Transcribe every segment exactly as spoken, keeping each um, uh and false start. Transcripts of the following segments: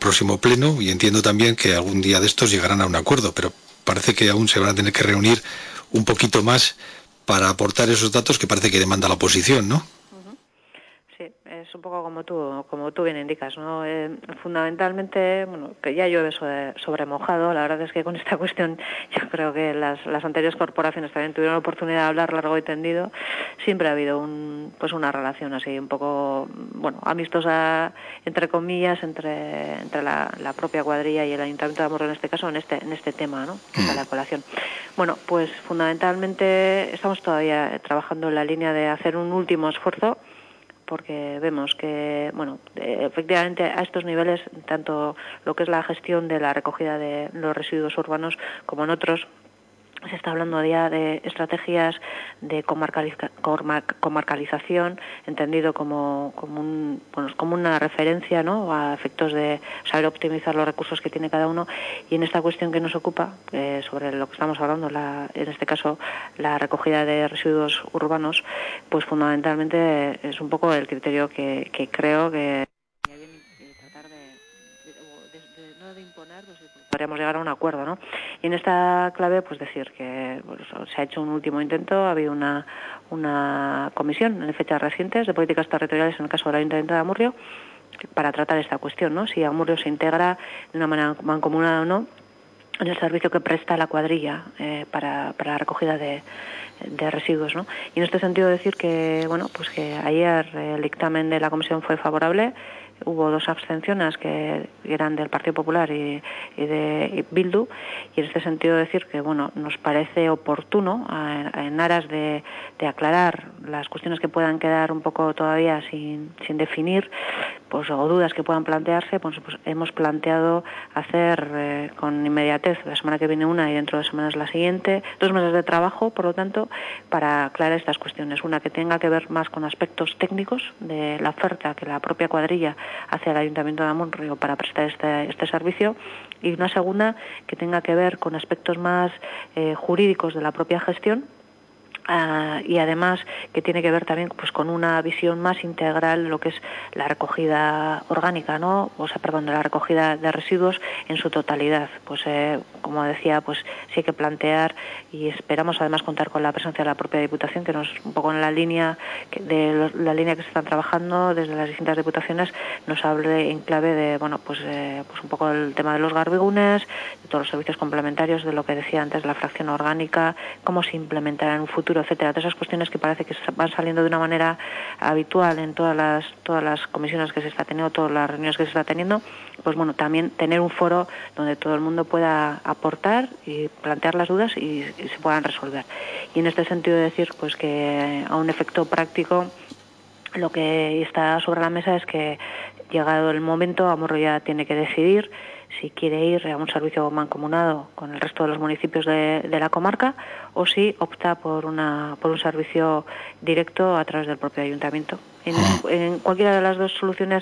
próximo pleno, y entiendo también que algún día de estos llegarán a un acuerdo, pero parece que aún se van a tener que reunir un poquito más para aportar esos datos que parece que demanda la oposición, ¿no? Sí, es un poco como tú, como tú bien indicas, ¿no? Eh, fundamentalmente, bueno, que ya llueve sobre, sobre mojado. La verdad es que con esta cuestión yo creo que las, las anteriores corporaciones también tuvieron la oportunidad de hablar largo y tendido. Siempre ha habido un, pues una relación así un poco, bueno, amistosa, entre comillas, entre, entre la, la propia cuadrilla y el Ayuntamiento de Amurrio en este caso, en este, en este tema, ¿no? Que sale a colación. Bueno, pues fundamentalmente estamos todavía trabajando en la línea de hacer un último esfuerzo, porque vemos que, bueno, efectivamente a estos niveles, tanto lo que es la gestión de la recogida de los residuos urbanos como en otros, se está hablando ya de estrategias de comarcaliza, comarcalización, entendido como, como, un, bueno, como una referencia, ¿no?, a efectos de saber optimizar los recursos que tiene cada uno. Y en esta cuestión que nos ocupa, eh, sobre lo que estamos hablando, la, en este caso la recogida de residuos urbanos, pues fundamentalmente es un poco el criterio que, que creo que podríamos llegar a un acuerdo, ¿no? Y en esta clave, pues decir que pues, se ha hecho un último intento, ha habido una, una comisión en fechas recientes de políticas territoriales en el caso del Ayuntamiento de Amurrio para tratar esta cuestión, ¿no? Si Amurrio se integra de una manera mancomunada o no en el servicio que presta la cuadrilla eh, para, para la recogida de, de residuos, ¿no? Y en este sentido decir que, bueno, pues que ayer el dictamen de la comisión fue favorable. Hubo dos abstenciones que eran del Partido Popular y, y de Bildu, y en este sentido decir que, bueno, nos parece oportuno, en, en aras de, de aclarar las cuestiones que puedan quedar un poco todavía sin, sin definir, pues o dudas que puedan plantearse, pues, pues hemos planteado hacer eh, con inmediatez la semana que viene una y dentro de semanas la siguiente, dos meses de trabajo, por lo tanto, para aclarar estas cuestiones. Una que tenga que ver más con aspectos técnicos de la oferta que la propia cuadrilla hacia el Ayuntamiento de Amurrio para prestar este, este servicio, y una segunda que tenga que ver con aspectos más eh, jurídicos de la propia gestión. Uh, y además que tiene que ver también pues con una visión más integral de lo que es la recogida orgánica, ¿no? O sea, perdón, de la recogida de residuos en su totalidad. Pues eh, como decía, pues sí hay que plantear, y esperamos además contar con la presencia de la propia Diputación, que nos un poco en la línea que, de los, la línea que se están trabajando desde las distintas diputaciones, nos hable en clave de, bueno, pues eh, pues un poco el tema de los garbigunes, de todos los servicios complementarios, de lo que decía antes, la fracción orgánica, cómo se implementará en un futuro, etcétera. Todas esas cuestiones que parece que van saliendo de una manera habitual en todas las todas las comisiones que se está teniendo, todas las reuniones que se está teniendo, pues bueno, también tener un foro donde todo el mundo pueda aportar y plantear las dudas y, y se puedan resolver. Y en este sentido decir pues que a un efecto práctico lo que está sobre la mesa es que, llegado el momento, Amurrio ya tiene que decidir si quiere ir a un servicio mancomunado con el resto de los municipios de, de la comarca, o si opta por una por un servicio directo a través del propio ayuntamiento. En, en cualquiera de las dos soluciones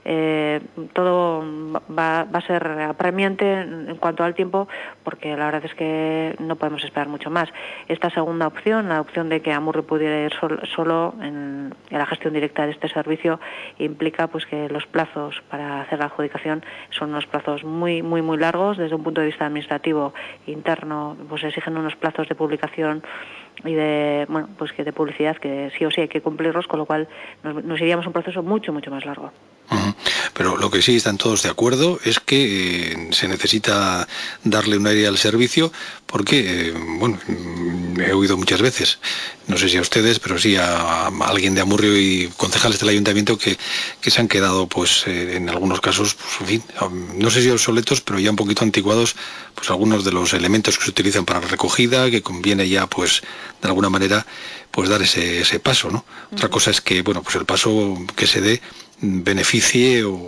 eh, todo va, va a ser apremiante en cuanto al tiempo, porque la verdad es que no podemos esperar mucho más. Esta segunda opción, la opción de que Amurrio pudiera ir sol, solo en, en la gestión directa de este servicio, implica pues que los plazos para hacer la adjudicación son unos plazos muy muy muy largos. Desde un punto de vista administrativo interno, pues exigen unos plazos de publicación y de, bueno, pues que de publicidad que sí o sí hay que cumplirlos, con lo cual nos, nos iríamos a un proceso mucho mucho más largo. Uh-huh. Pero lo que sí están todos de acuerdo es que eh, se necesita darle un aire al servicio, porque, eh, bueno, he oído muchas veces, no sé si a ustedes, pero sí a, a alguien de Amurrio y concejales del ayuntamiento que, que se han quedado, pues, eh, en algunos casos, pues, en fin, no sé si obsoletos, pero ya un poquito anticuados, pues algunos de los elementos que se utilizan para la recogida, que conviene ya, pues, de alguna manera, pues dar ese, ese paso, ¿no? Uh-huh. Otra cosa es que, bueno, pues el paso que se dé beneficie o,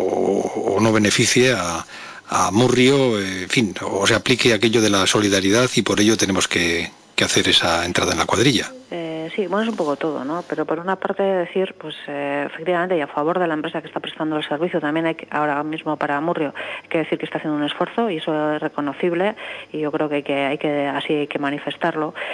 o no beneficie a, a Amurrio, en fin, o se aplique aquello de la solidaridad, y por ello tenemos que, que hacer esa entrada en la cuadrilla. Eh, sí, bueno, es un poco todo, ¿no? Pero por una parte decir, pues eh, efectivamente, y a favor de la empresa que está prestando el servicio, también hay que, ahora mismo para Amurrio, hay que decir que está haciendo un esfuerzo, y eso es reconocible, y yo creo que hay que, hay que así hay que manifestarlo.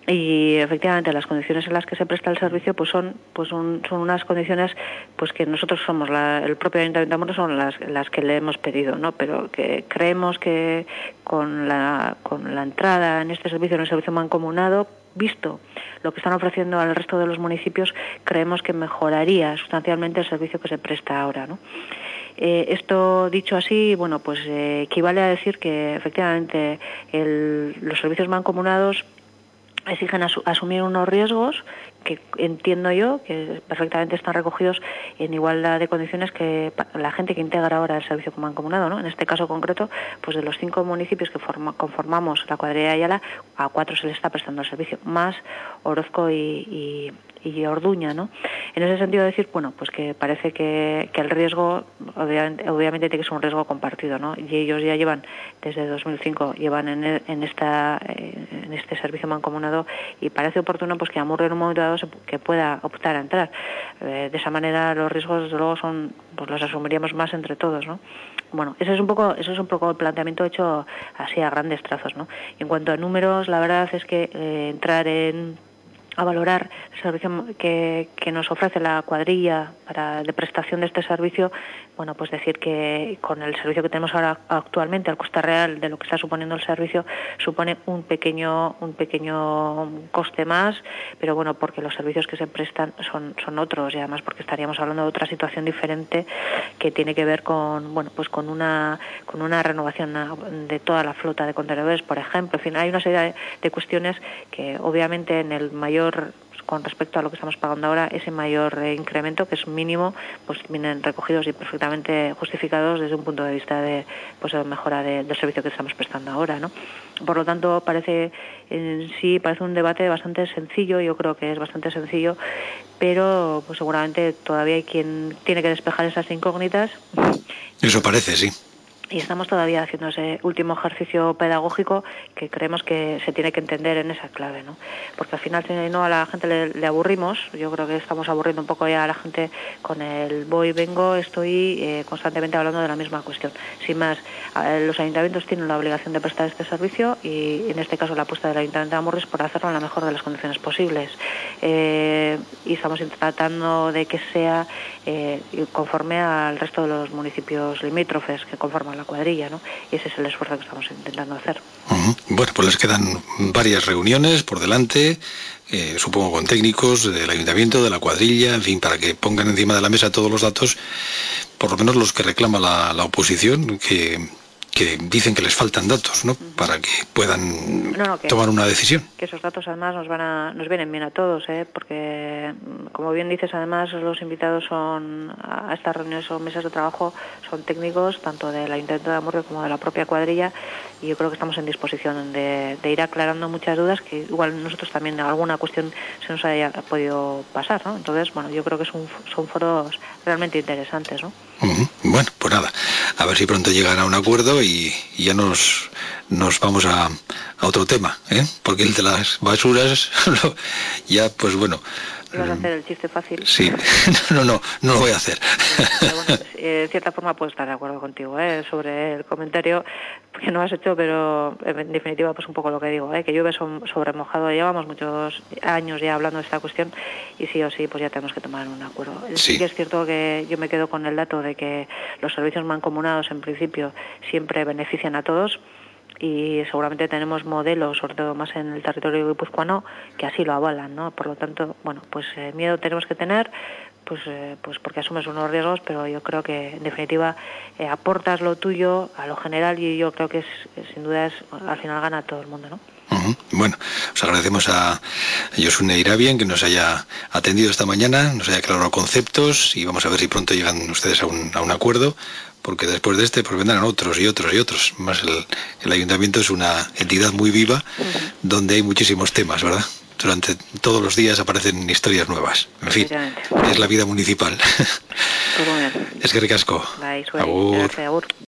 y efectivamente las condiciones en las que se presta el servicio pues son pues son, son unas condiciones pues que nosotros somos la, el propio Ayuntamiento de Amurrio son las las que le hemos pedido, ¿no? Pero que creemos que con la con la entrada en este servicio, en el servicio mancomunado, visto lo que están ofreciendo al resto de los municipios, creemos que mejoraría sustancialmente el servicio que se presta ahora, ¿no? Eh, esto dicho así, bueno, pues eh, equivale a decir que efectivamente el, los servicios mancomunados exigen asu asumir unos riesgos que entiendo yo que perfectamente están recogidos en igualdad de condiciones que la gente que integra ahora el servicio mancomunado, ¿no? En este caso concreto, pues de los cinco municipios que forma, conformamos la cuadrilla de Ayala, a cuatro se les está prestando el servicio, más Orozco y, y, y Orduña, ¿no? En ese sentido decir, bueno, pues que parece que, que el riesgo obviamente, obviamente tiene que ser un riesgo compartido, ¿no? Y ellos ya llevan, desde dos mil cinco, llevan en, el, en, esta, en este servicio mancomunado y parece oportuno pues que Amurrio en un momento dado se, que pueda optar a entrar. Eh, de esa manera los riesgos desde luego son, pues los asumiríamos más entre todos, ¿no? Bueno, ese es un poco, eso es un poco el planteamiento hecho así a grandes trazos, ¿no? Y en cuanto a números, la verdad es que eh, entrar en a valorar el servicio que, que nos ofrece la cuadrilla para de prestación de este servicio, bueno, pues decir que con el servicio que tenemos ahora actualmente, al coste real de lo que está suponiendo el servicio, supone un pequeño un pequeño coste más, pero bueno, porque los servicios que se prestan son son otros y además porque estaríamos hablando de otra situación diferente que tiene que ver con, bueno, pues con una con una renovación de toda la flota de contenedores, por ejemplo. En fin, hay una serie de, de cuestiones que obviamente en el mayor con respecto a lo que estamos pagando ahora, ese mayor eh, incremento, que es mínimo, pues vienen recogidos y perfectamente justificados desde un punto de vista de pues de mejora de, del servicio que estamos prestando ahora, ¿no? Por lo tanto, parece en sí parece un debate bastante sencillo, yo creo que es bastante sencillo, pero pues seguramente todavía hay quien tiene que despejar esas incógnitas. Eso parece, sí. Y estamos todavía haciendo ese último ejercicio pedagógico que creemos que se tiene que entender en esa clave, ¿no? Porque al final, si no, a la gente le, le aburrimos. Yo creo que estamos aburriendo un poco ya a la gente con el voy, vengo, estoy eh, constantemente hablando de la misma cuestión. Sin más, eh, los ayuntamientos tienen la obligación de prestar este servicio y, en este caso, la apuesta del Ayuntamiento de Amurrio es por hacerlo en la mejor de las condiciones posibles. Eh, y estamos tratando de que sea eh, conforme al resto de los municipios limítrofes que conforman la cuadrilla, ¿no? Y ese es el esfuerzo que estamos intentando hacer. Uh-huh. Bueno, pues les quedan varias reuniones por delante, eh, supongo con técnicos del ayuntamiento, de la cuadrilla, en fin, para que pongan encima de la mesa todos los datos, por lo menos los que reclama la, la oposición, que, que dicen que les faltan datos, ¿no? Uh-huh. Para que puedan no, no, que, tomar una decisión. Que esos datos además nos van a, nos vienen bien a todos, ¿eh? Porque, como bien dices, además los invitados son a estas reuniones o mesas de trabajo son técnicos tanto del Ayuntamiento de Amurrio como de la propia cuadrilla, y yo creo que estamos en disposición de, de ir aclarando muchas dudas que igual nosotros también alguna cuestión se nos haya podido pasar, ¿no? Entonces, bueno, yo creo que son, son foros realmente interesantes, ¿no? Uh-huh. Bueno, pues nada, a ver si pronto llegan a un acuerdo y, y ya nos nos vamos a, a otro tema, ¿eh? Porque el de las basuras ya, pues bueno. ¿Ibas a hacer el chiste fácil? Sí, no, no, no lo voy a hacer. Pero bueno, en cierta forma puedo estar de acuerdo contigo, ¿eh? Sobre el comentario que no has hecho, pero en definitiva pues un poco lo que digo, ¿eh? Que llueve sobre mojado. Llevamos muchos años ya hablando de esta cuestión y sí o sí pues ya tenemos que tomar un acuerdo. Sí. Sí que es cierto que yo me quedo con el dato de que los servicios mancomunados en principio siempre benefician a todos, y seguramente tenemos modelos, sobre todo más en el territorio guipuzcoano, que así lo avalan, ¿no? Por lo tanto, bueno, pues eh, miedo tenemos que tener, pues eh, pues porque asumes unos riesgos, pero yo creo que en definitiva eh, aportas lo tuyo a lo general y yo creo que es, sin duda es, al final gana todo el mundo, ¿no? Uh-huh. Bueno, os agradecemos a Josune Irabian que nos haya atendido esta mañana, nos haya aclarado conceptos y vamos a ver si pronto llegan ustedes a un, a un acuerdo, porque después de este pues vendrán otros y otros y otros. Más el, el ayuntamiento es una entidad muy viva, uh-huh, donde hay muchísimos temas, ¿verdad? Durante todos los días aparecen historias nuevas. En fin, es la vida municipal. Pues muy bien. Es que ricasco. Bai, agur.